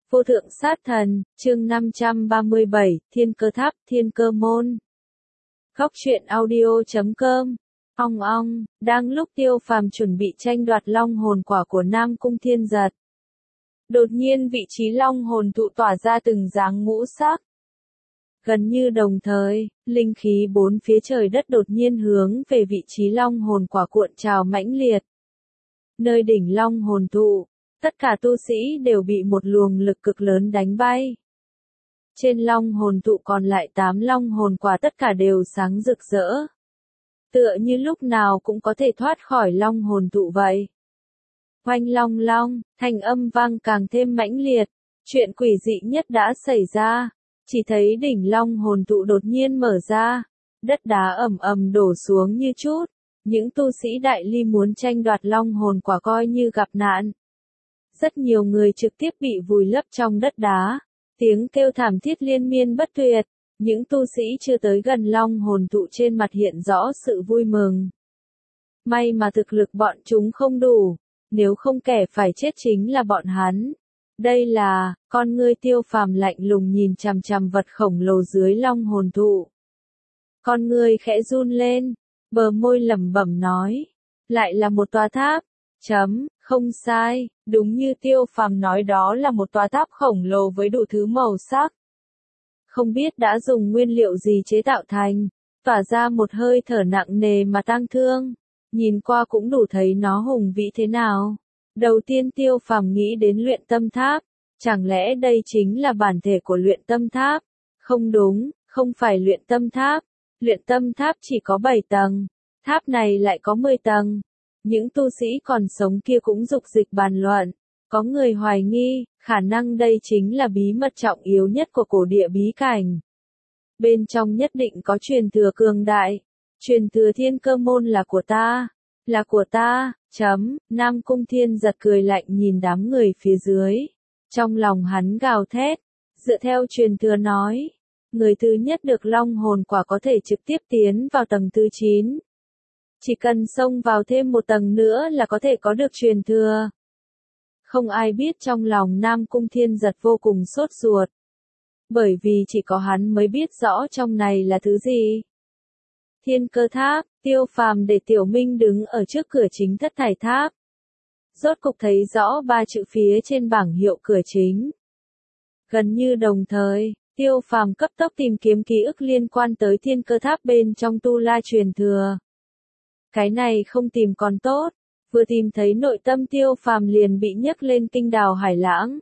Vô thượng sát thần, chương 537, Thiên Cơ Tháp, Thiên Cơ Môn. Góc truyện audio.com. Ong ong, đang lúc Tiêu Phàm chuẩn bị tranh đoạt long hồn quả của Nam Cung Thiên Giật. Đột nhiên vị trí long hồn thụ tỏa ra từng dáng ngũ sắc. Gần như đồng thời, linh khí bốn phía trời đất đột nhiên hướng về vị trí long hồn quả cuộn trào mãnh liệt. Nơi đỉnh long hồn thụ, tất cả tu sĩ đều bị một luồng lực cực lớn đánh bay. Trên long hồn thụ còn lại 8 long hồn quả tất cả đều sáng rực rỡ. Tựa như lúc nào cũng có thể thoát khỏi long hồn thụ vậy. Oanh long long, thanh âm vang càng thêm mãnh liệt. Chuyện quỷ dị nhất đã xảy ra. Chỉ thấy đỉnh long hồn thụ đột nhiên mở ra. Đất đá ầm ầm đổ xuống như chút. Những tu sĩ đại ly muốn tranh đoạt long hồn quả coi như gặp nạn. Rất nhiều người trực tiếp bị vùi lấp trong đất đá. Tiếng kêu thảm thiết liên miên bất tuyệt. Những tu sĩ chưa tới gần long hồn thụ trên mặt hiện rõ sự vui mừng. May mà thực lực bọn chúng không đủ. Nếu không kẻ phải chết chính là bọn hắn. Đây là, con ngươi Tiêu Phàm lạnh lùng nhìn chằm chằm vật khổng lồ dưới long hồn thụ. Con ngươi khẽ run lên, bờ môi lẩm bẩm nói. Lại là một tòa tháp. Không sai, đúng như Tiêu Phàm nói, đó là một tòa tháp khổng lồ với đủ thứ màu sắc. Không biết đã dùng nguyên liệu gì chế tạo thành, tỏa ra một hơi thở nặng nề mà tang thương. Nhìn qua cũng đủ thấy nó hùng vĩ thế nào. Đầu tiên Tiêu Phàm nghĩ đến luyện tâm tháp. Chẳng lẽ đây chính là bản thể của luyện tâm tháp? Không đúng, không phải luyện tâm tháp. Luyện tâm tháp chỉ có 7 tầng. Tháp này lại có 10 tầng. Những tu sĩ còn sống kia cũng dục dịch bàn luận. Có người hoài nghi, khả năng đây chính là bí mật trọng yếu nhất của cổ địa bí cảnh. Bên trong nhất định có truyền thừa cường đại. Truyền thừa Thiên Cơ Môn là của ta. Là của ta. Nam Cung Thiên Giật cười lạnh nhìn đám người phía dưới. Trong lòng hắn gào thét. Dựa theo truyền thừa nói, người thứ nhất được long hồn quả có thể trực tiếp tiến vào tầng thứ 9. Chỉ cần xông vào thêm một tầng nữa là có thể có được truyền thừa. Không ai biết trong lòng Nam Cung Thiên Giật vô cùng sốt ruột. Bởi vì chỉ có hắn mới biết rõ trong này là thứ gì. Thiên Cơ Tháp, Tiêu Phàm để Tiểu Minh đứng ở trước cửa chính thất thải tháp. Rốt cục thấy rõ 3 chữ phía trên bảng hiệu cửa chính. Gần như đồng thời, Tiêu Phàm cấp tốc tìm kiếm ký ức liên quan tới Thiên Cơ Tháp bên trong tu la truyền thừa. Cái này không tìm còn tốt, vừa tìm thấy nội tâm Tiêu Phàm liền bị nhấc lên kinh đào hải lãng.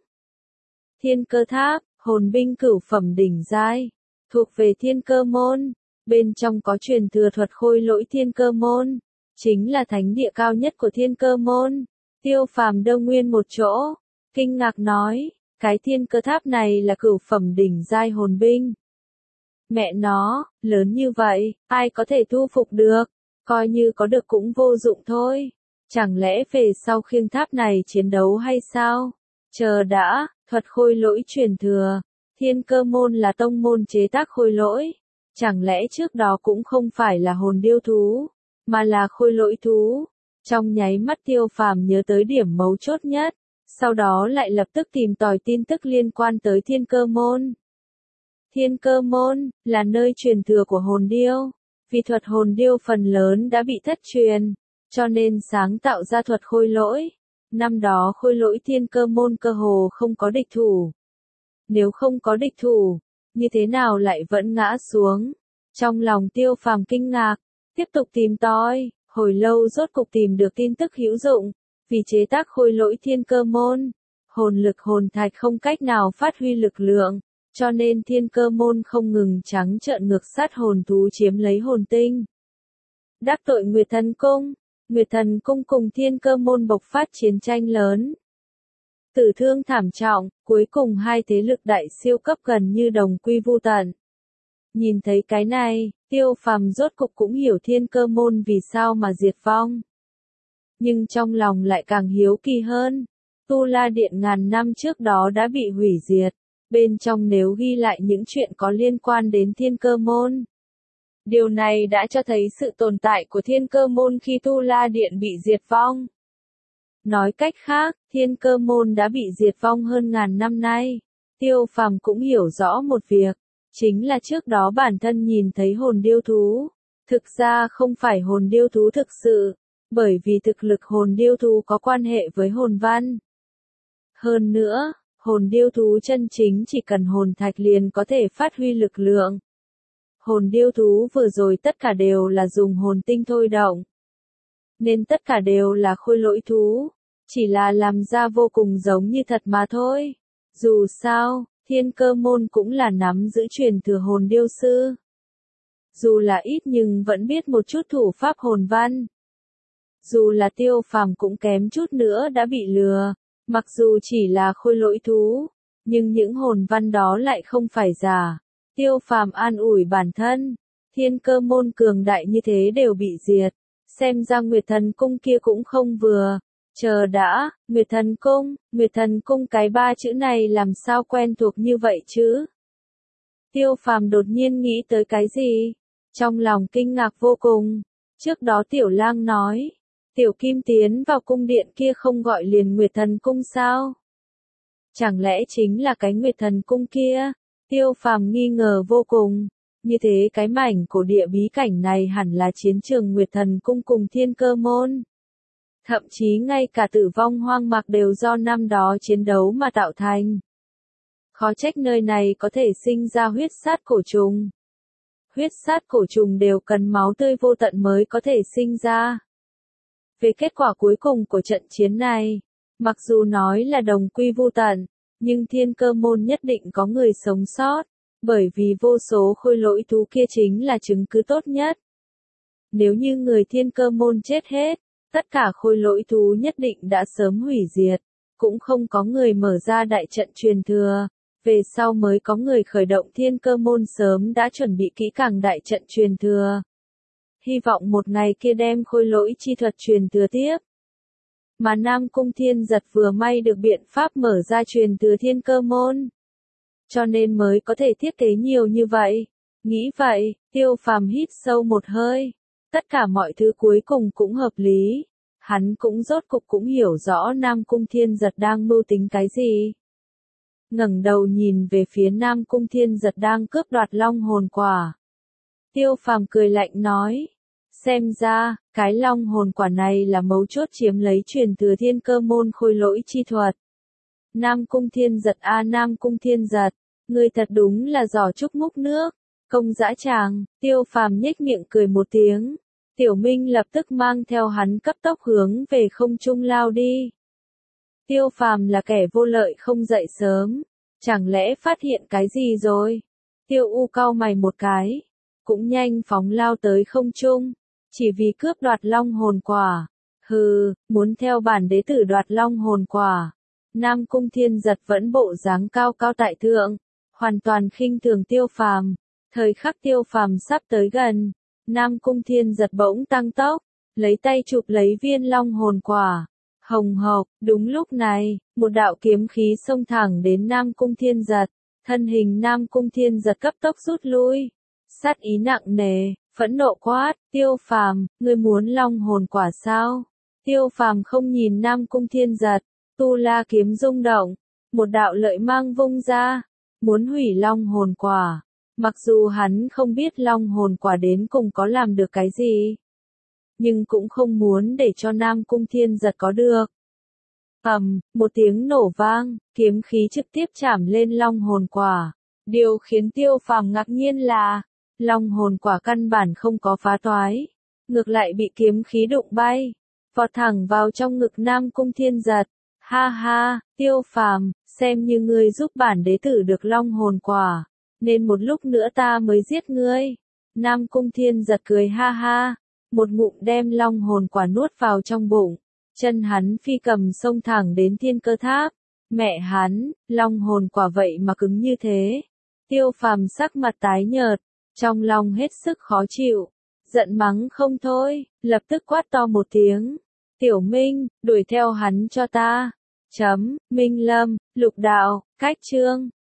Thiên Cơ Tháp, hồn binh cửu phẩm đỉnh giai, thuộc về Thiên Cơ Môn, bên trong có truyền thừa thuật khôi lỗi Thiên Cơ Môn, chính là thánh địa cao nhất của Thiên Cơ Môn. Tiêu Phàm đông nguyên một chỗ, kinh ngạc nói, cái Thiên Cơ Tháp này là cửu phẩm đỉnh giai hồn binh. Mẹ nó, lớn như vậy, ai có thể thu phục được? Coi như có được cũng vô dụng thôi. Chẳng lẽ về sau khiêng tháp này chiến đấu hay sao? Chờ đã, thuật khôi lỗi truyền thừa. Thiên Cơ Môn là tông môn chế tác khôi lỗi. Chẳng lẽ trước đó cũng không phải là hồn điêu thú, mà là khôi lỗi thú? Trong nháy mắt Tiêu Phàm nhớ tới điểm mấu chốt nhất. Sau đó lại lập tức tìm tòi tin tức liên quan tới Thiên Cơ Môn. Thiên Cơ Môn là nơi truyền thừa của hồn điêu. Vì thuật hồn điêu phần lớn đã bị thất truyền, cho nên sáng tạo ra thuật khôi lỗi. Năm đó khôi lỗi Thiên Cơ Môn cơ hồ không có địch thủ. Nếu không có địch thủ, như thế nào lại vẫn ngã xuống? Trong lòng Tiêu Phàm kinh ngạc, tiếp tục tìm tòi, hồi lâu rốt cục tìm được tin tức hữu dụng. Vì chế tác khôi lỗi Thiên Cơ Môn, hồn lực hồn thạch không cách nào phát huy lực lượng. Cho nên Thiên Cơ Môn không ngừng trắng trợn ngược sát hồn thú chiếm lấy hồn tinh. Đắc tội Nguyệt Thần Cung, Nguyệt Thần Cung cùng Thiên Cơ Môn bộc phát chiến tranh lớn. Tử thương thảm trọng, cuối cùng hai thế lực đại siêu cấp gần như đồng quy vu tận. Nhìn thấy cái này, Tiêu Phàm rốt cục cũng hiểu Thiên Cơ Môn vì sao mà diệt vong. Nhưng trong lòng lại càng hiếu kỳ hơn. Tu La Điện ngàn năm trước đó đã bị hủy diệt. Bên trong nếu ghi lại những chuyện có liên quan đến Thiên Cơ Môn. Điều này đã cho thấy sự tồn tại của Thiên Cơ Môn khi Tu La Điện bị diệt vong. Nói cách khác, Thiên Cơ Môn đã bị diệt vong hơn ngàn năm nay. Tiêu Phàm cũng hiểu rõ một việc, chính là trước đó bản thân nhìn thấy hồn điêu thú. Thực ra không phải hồn điêu thú thực sự, bởi vì thực lực hồn điêu thú có quan hệ với hồn văn. Hơn nữa, hồn điêu thú chân chính chỉ cần hồn thạch liền có thể phát huy lực lượng. Hồn điêu thú vừa rồi tất cả đều là dùng hồn tinh thôi động. Nên tất cả đều là khôi lỗi thú, chỉ là làm ra vô cùng giống như thật mà thôi. Dù sao, Thiên Cơ Môn cũng là nắm giữ truyền thừa hồn điêu sư. Dù là ít nhưng vẫn biết một chút thủ pháp hồn văn. Dù là Tiêu Phàm cũng kém chút nữa đã bị lừa, mặc dù chỉ là khôi lỗi thú, nhưng những hồn văn đó lại không phải giả. Tiêu Phàm an ủi bản thân, Thiên Cơ Môn cường đại như thế đều bị diệt, xem ra Nguyệt Thần Cung kia cũng không vừa. Chờ đã, Nguyệt Thần Cung cái ba chữ này làm sao quen thuộc như vậy chứ? Tiêu Phàm đột nhiên nghĩ tới cái gì? Trong lòng kinh ngạc vô cùng. Trước đó Tiểu Lang nói, Tiểu Kim tiến vào cung điện kia không gọi liền Nguyệt Thần Cung sao? Chẳng lẽ chính là cái Nguyệt Thần Cung kia? Tiêu Phàm nghi ngờ vô cùng. Như thế cái mảnh cổ địa bí cảnh này hẳn là chiến trường Nguyệt Thần Cung cùng Thiên Cơ Môn. Thậm chí ngay cả tử vong hoang mạc đều do năm đó chiến đấu mà tạo thành. Khó trách nơi này có thể sinh ra huyết sát cổ trùng. Huyết sát cổ trùng đều cần máu tươi vô tận mới có thể sinh ra. Về kết quả cuối cùng của trận chiến này, mặc dù nói là đồng quy vu tận, nhưng Thiên Cơ Môn nhất định có người sống sót, bởi vì vô số khôi lỗi thú kia chính là chứng cứ tốt nhất. Nếu như người Thiên Cơ Môn chết hết, tất cả khôi lỗi thú nhất định đã sớm hủy diệt, cũng không có người mở ra đại trận truyền thừa, về sau mới có người khởi động Thiên Cơ Môn sớm đã chuẩn bị kỹ càng đại trận truyền thừa. Hy vọng một ngày kia đem khôi lỗi chi thuật truyền thừa tiếp. Mà Nam Cung Thiên Giật vừa may được biện pháp mở ra truyền thừa Thiên Cơ Môn, cho nên mới có thể thiết kế nhiều như vậy. Nghĩ vậy, Tiêu Phàm hít sâu một hơi. Tất cả mọi thứ cuối cùng cũng hợp lý. Hắn cũng rốt cục cũng hiểu rõ Nam Cung Thiên Giật đang mưu tính cái gì. Ngẩng đầu nhìn về phía Nam Cung Thiên Giật đang cướp đoạt long hồn quả. Tiêu Phàm cười lạnh nói. Xem ra, cái long hồn quả này là mấu chốt chiếm lấy truyền thừa Thiên Cơ Môn khôi lỗi chi thuật. Nam Cung Thiên Giật Nam Cung Thiên Giật, ngươi thật đúng là giỏ trúc múc nước. Công dã tràng, Tiêu Phàm nhếch miệng cười một tiếng. Tiểu Minh lập tức mang theo hắn cấp tốc hướng về không trung lao đi. Tiêu Phàm là kẻ vô lợi không dậy sớm, chẳng lẽ phát hiện cái gì rồi? Tiêu U cau mày một cái, cũng nhanh phóng lao tới không trung, chỉ vì cướp đoạt long hồn quả. Hừ, muốn theo bản đế tử đoạt long hồn quả. Nam Cung Thiên Giật vẫn bộ dáng cao cao tại thượng, hoàn toàn khinh thường Tiêu Phàm. Thời khắc Tiêu Phàm sắp tới gần, Nam Cung Thiên Giật bỗng tăng tốc, lấy tay chụp lấy viên long hồn quả. Hồng hộc, đúng lúc này, một đạo kiếm khí xông thẳng đến Nam Cung Thiên Giật, thân hình Nam Cung Thiên Giật cấp tốc rút lui. Sát ý nặng nề, phẫn nộ quát, Tiêu Phàm, ngươi muốn long hồn quả sao? Tiêu Phàm không nhìn Nam Cung Thiên Giật, tu la kiếm rung động, một đạo lợi mang vung ra, muốn hủy long hồn quả. Mặc dù hắn không biết long hồn quả đến cùng có làm được cái gì, nhưng cũng không muốn để cho Nam Cung Thiên Giật có được. Một tiếng nổ vang, kiếm khí trực tiếp chạm lên long hồn quả. Điều khiến Tiêu Phàm ngạc nhiên là, long hồn quả căn bản không có phá toái, ngược lại bị kiếm khí đụng bay, vọt thẳng vào trong ngực Nam Cung Thiên Giật. Ha ha, Tiêu Phàm, xem như ngươi giúp bản đế tử được long hồn quả, nên một lúc nữa ta mới giết ngươi. Nam Cung Thiên Giật cười ha ha, một ngụm đem long hồn quả nuốt vào trong bụng, chân hắn phi cầm xông thẳng đến Thiên Cơ Tháp. Mẹ hắn, long hồn quả vậy mà cứng như thế. Tiêu Phàm sắc mặt tái nhợt, trong lòng hết sức khó chịu, giận mắng không thôi, lập tức quát to một tiếng. Tiểu Minh, đuổi theo hắn cho ta. Minh Lâm, Lục Đạo, Cách Chương.